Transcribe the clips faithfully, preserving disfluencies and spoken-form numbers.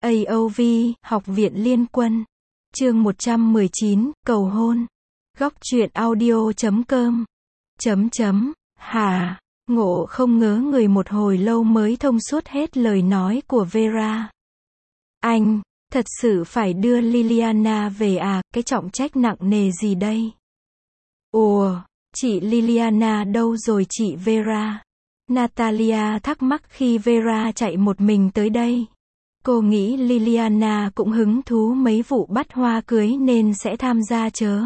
a o vê, Học viện Liên quân. Chương một trăm mười chín, cầu hôn. Góc truyện audio chấm com. Chấm chấm, hả? Ngộ không ngớ người một hồi lâu mới thông suốt hết lời nói của Vera. Anh, thật sự phải đưa Liliana về à, cái trọng trách nặng nề gì đây? Ủa, chị Liliana đâu rồi chị Vera? Natalia thắc mắc khi Vera chạy một mình tới đây. Cô nghĩ Liliana cũng hứng thú mấy vụ bắt hoa cưới nên sẽ tham gia chớ.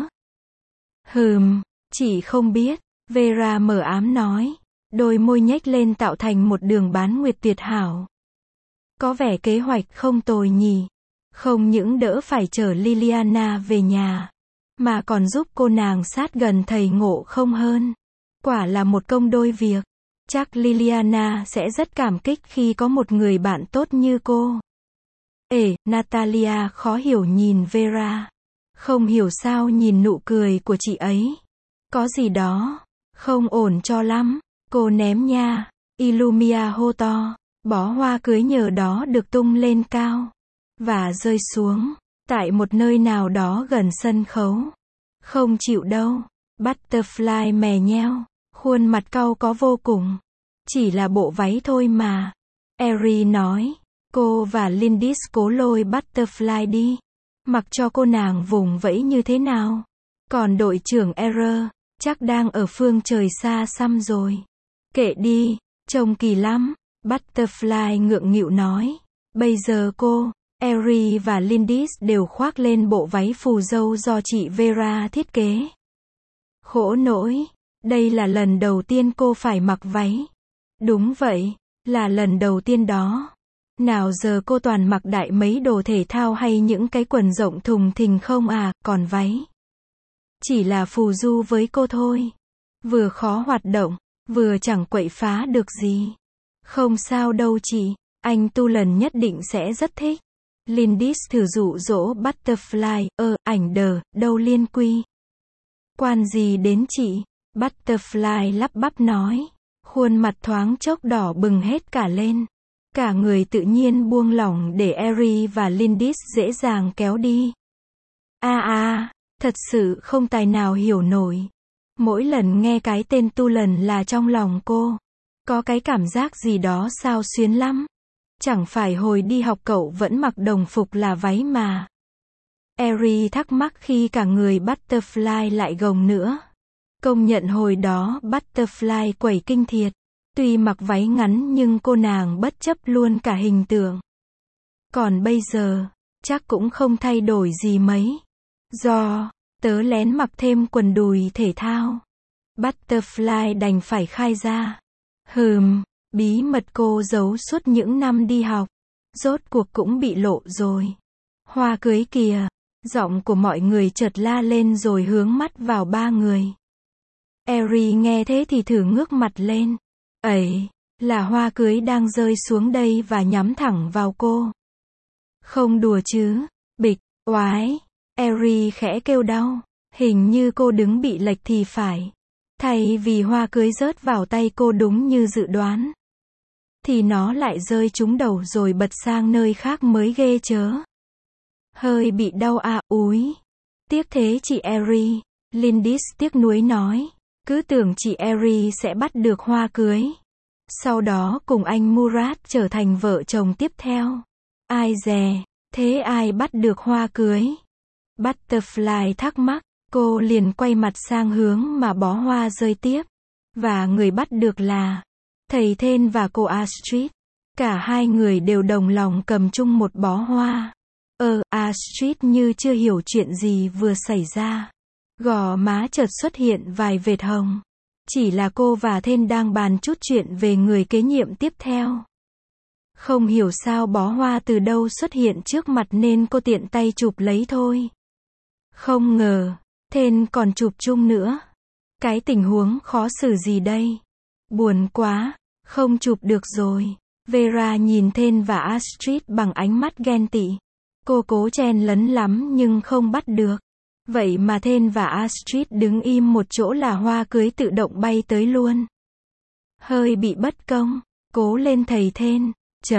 Hừm, chị không biết, Vera mờ ám nói. Đôi môi nhếch lên tạo thành một đường bán nguyệt tuyệt hảo. Có vẻ kế hoạch không tồi nhỉ. Không những đỡ phải chở Liliana về nhà, mà còn giúp cô nàng sát gần thầy Ngộ không hơn. Quả là một công đôi việc. Chắc Liliana sẽ rất cảm kích khi có một người bạn tốt như cô. Ê, Natalia khó hiểu nhìn Vera. Không hiểu sao nhìn nụ cười của chị ấy. Có gì đó không ổn cho lắm. Cô ném nha. Illumia hô to. Bó hoa cưới nhờ đó được tung lên cao và rơi xuống tại một nơi nào đó gần sân khấu. Không chịu đâu. Butterfly mè nheo, khuôn mặt cau có vô cùng. Chỉ là bộ váy thôi mà. Eri nói. Cô và Lindis cố lôi Butterfly đi. Mặc cho cô nàng vùng vẫy như thế nào. Còn đội trưởng Error, chắc đang ở phương trời xa xăm rồi. Kệ đi, trông kỳ lắm. Butterfly ngượng nghịu nói. Bây giờ cô, Eri và Lindis đều khoác lên bộ váy phù dâu do chị Vera thiết kế. Khổ nỗi, đây là lần đầu tiên cô phải mặc váy. Đúng vậy, là lần đầu tiên đó. Nào giờ cô toàn mặc đại mấy đồ thể thao hay những cái quần rộng thùng thình không à, còn váy chỉ là phù du với cô thôi. Vừa khó hoạt động, vừa chẳng quậy phá được gì. Không sao đâu chị, anh tu lần nhất định sẽ rất thích. Lindis thử dụ dỗ Butterfly, ơ, ảnh đờ, đâu liên quy. Quan gì đến chị? Butterfly lắp bắp nói. Khuôn mặt thoáng chốc đỏ bừng hết cả lên. Cả người tự nhiên buông lỏng để Eri và Lindis dễ dàng kéo đi. A à, à, thật sự không tài nào hiểu nổi. Mỗi lần nghe cái tên tu lần là trong lòng cô có cái cảm giác gì đó sao xuyến lắm. Chẳng phải hồi đi học cậu vẫn mặc đồng phục là váy mà. Eri thắc mắc khi cả người Butterfly lại gồng nữa. Công nhận hồi đó Butterfly quẩy kinh thiệt. Tuy mặc váy ngắn nhưng cô nàng bất chấp luôn cả hình tượng. Còn bây giờ, chắc cũng không thay đổi gì mấy. Do, tớ lén mặc thêm quần đùi thể thao. Butterfly đành phải khai ra. Hừm, bí mật cô giấu suốt những năm đi học. Rốt cuộc cũng bị lộ rồi. Hoa cưới kìa. Giọng của mọi người chợt la lên rồi hướng mắt vào ba người. Eri nghe thế thì thử ngước mặt lên. Ấy, là hoa cưới đang rơi xuống đây và nhắm thẳng vào cô. Không đùa chứ. Bịch, oái. Eri khẽ kêu đau. Hình như cô đứng bị lệch thì phải. Thay vì hoa cưới rớt vào tay cô đúng như dự đoán, thì nó lại rơi trúng đầu rồi bật sang nơi khác mới ghê chớ. Hơi bị đau à, úi. Tiếc thế chị Eri. Lindis tiếc nuối nói. Cứ tưởng chị Eri sẽ bắt được hoa cưới. Sau đó cùng anh Murat trở thành vợ chồng tiếp theo. Ai dè, thế ai bắt được hoa cưới? Butterfly thắc mắc. Cô liền quay mặt sang hướng mà bó hoa rơi tiếp. Và người bắt được là thầy Thên và cô Astrid. Cả hai người đều đồng lòng cầm chung một bó hoa. Ờ, Astrid như chưa hiểu chuyện gì vừa xảy ra. Gò má chợt xuất hiện vài vệt hồng. Chỉ là cô và Thên đang bàn chút chuyện về người kế nhiệm tiếp theo. Không hiểu sao bó hoa từ đâu xuất hiện trước mặt nên cô tiện tay chụp lấy thôi. Không ngờ, Thên còn chụp chung nữa. Cái tình huống khó xử gì đây? Buồn quá, không chụp được rồi. Vera nhìn Thên và Astrid bằng ánh mắt ghen tị. Cô cố chen lấn lắm nhưng không bắt được. Vậy mà Thên và Astrid đứng im một chỗ là hoa cưới tự động bay tới luôn. Hơi bị bất công. Cố lên thầy Thên. Chấm.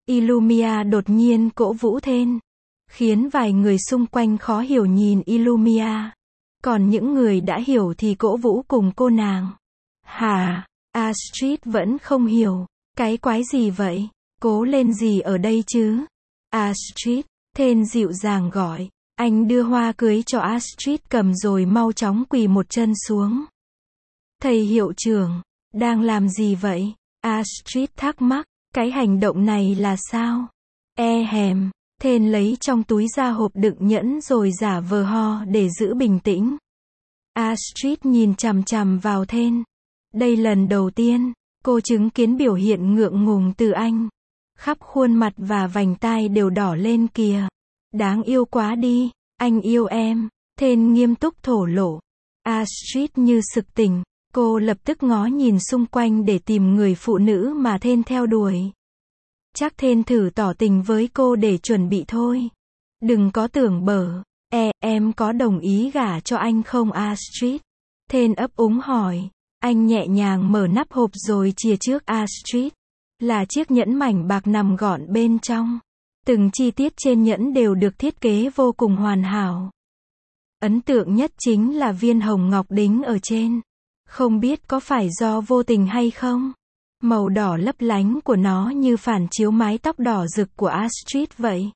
Illumia đột nhiên cổ vũ Thên, khiến vài người xung quanh khó hiểu nhìn Illumia. Còn những người đã hiểu thì cổ vũ cùng cô nàng. Hả? Astrid vẫn không hiểu. Cái quái gì vậy? Cố lên gì ở đây chứ? Astrid, Thên dịu dàng gọi. Anh đưa hoa cưới cho Astrid cầm rồi mau chóng quỳ một chân xuống. Thầy hiệu trưởng, đang làm gì vậy? Astrid thắc mắc, cái hành động này là sao? E hèm, Thên lấy trong túi ra hộp đựng nhẫn rồi giả vờ ho để giữ bình tĩnh. Astrid nhìn chằm chằm vào Thên. Đây lần đầu tiên, cô chứng kiến biểu hiện ngượng ngùng từ anh. Khắp khuôn mặt và vành tai đều đỏ lên kìa. Đáng yêu quá đi, anh yêu em. Thên nghiêm túc thổ lộ. Astrid như sực tỉnh, cô lập tức ngó nhìn xung quanh để tìm người phụ nữ mà Thên theo đuổi. Chắc Thên thử tỏ tình với cô để chuẩn bị thôi. Đừng có tưởng bở. E, em có đồng ý gả cho anh không Astrid? Thên ấp úng hỏi. Anh nhẹ nhàng mở nắp hộp rồi chìa trước Astrid. Là chiếc nhẫn mảnh bạc nằm gọn bên trong. Từng chi tiết trên nhẫn đều được thiết kế vô cùng hoàn hảo. Ấn tượng nhất chính là viên hồng ngọc đính ở trên. Không biết có phải do vô tình hay không? Màu đỏ lấp lánh của nó như phản chiếu mái tóc đỏ rực của Astrid vậy.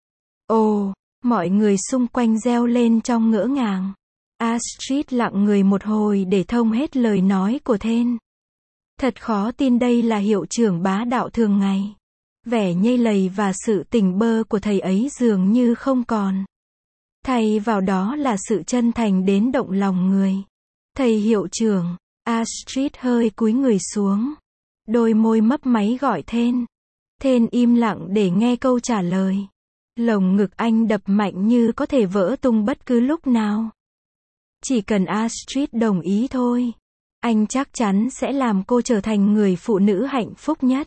Ồ, mọi người xung quanh reo lên trong ngỡ ngàng. Astrid lặng người một hồi để thông hết lời nói của Thên. Thật khó tin đây là hiệu trưởng bá đạo thường ngày. Vẻ nhây lầy và sự tỉnh bơ của thầy ấy dường như không còn. Thay vào đó là sự chân thành đến động lòng người. Thầy hiệu trưởng, Astrid hơi cúi người xuống. Đôi môi mấp máy gọi Thên. Thên im lặng để nghe câu trả lời. Lồng ngực anh đập mạnh như có thể vỡ tung bất cứ lúc nào. Chỉ cần Astrid đồng ý thôi. Anh chắc chắn sẽ làm cô trở thành người phụ nữ hạnh phúc nhất.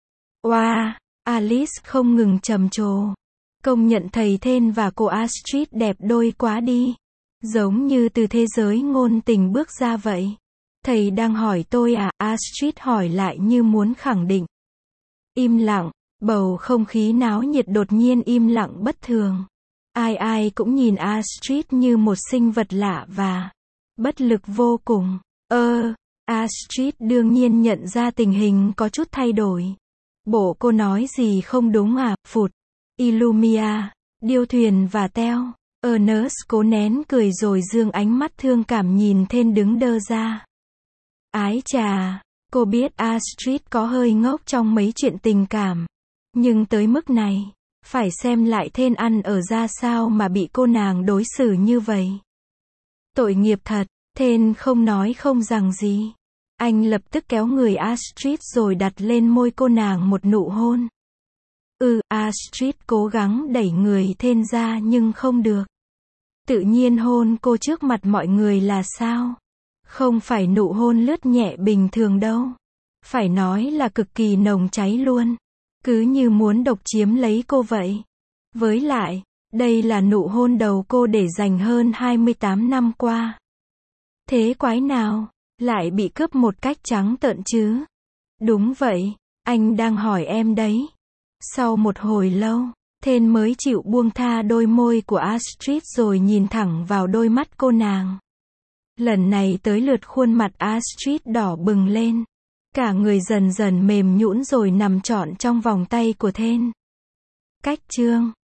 Wow, Alice không ngừng trầm trồ. Công nhận thầy Thên và cô Astrid đẹp đôi quá đi. Giống như từ thế giới ngôn tình bước ra vậy. Thầy đang hỏi tôi à? Astrid hỏi lại như muốn khẳng định. Im lặng, bầu không khí náo nhiệt đột nhiên im lặng bất thường. Ai ai cũng nhìn Astrid như một sinh vật lạ và bất lực vô cùng. Ơ, Astrid đương nhiên nhận ra tình hình có chút thay đổi. Bộ cô nói gì không đúng à? Phụt. Illumia, điêu thuyền và teo. Ernest cố nén cười rồi dương ánh mắt thương cảm nhìn Thên đứng đơ ra. Ái chà, cô biết Astrid có hơi ngốc trong mấy chuyện tình cảm. Nhưng tới mức này, phải xem lại Thên ăn ở ra sao mà bị cô nàng đối xử như vậy. Tội nghiệp thật, Thên không nói không rằng gì. Anh lập tức kéo người Astrid rồi đặt lên môi cô nàng một nụ hôn. Ừ, Astrid cố gắng đẩy người Thên ra nhưng không được. Tự nhiên hôn cô trước mặt mọi người là sao? Không phải nụ hôn lướt nhẹ bình thường đâu. Phải nói là cực kỳ nồng cháy luôn. Cứ như muốn độc chiếm lấy cô vậy. Với lại, đây là nụ hôn đầu cô để dành hơn hai mươi tám năm qua. Thế quái nào, lại bị cướp một cách trắng trợn chứ? Đúng vậy, anh đang hỏi em đấy. Sau một hồi lâu, Thên mới chịu buông tha đôi môi của Astrid rồi nhìn thẳng vào đôi mắt cô nàng. Lần này tới lượt khuôn mặt Astrid đỏ bừng lên. Cả người dần dần mềm nhũn rồi nằm trọn trong vòng tay của Thên. Cách chương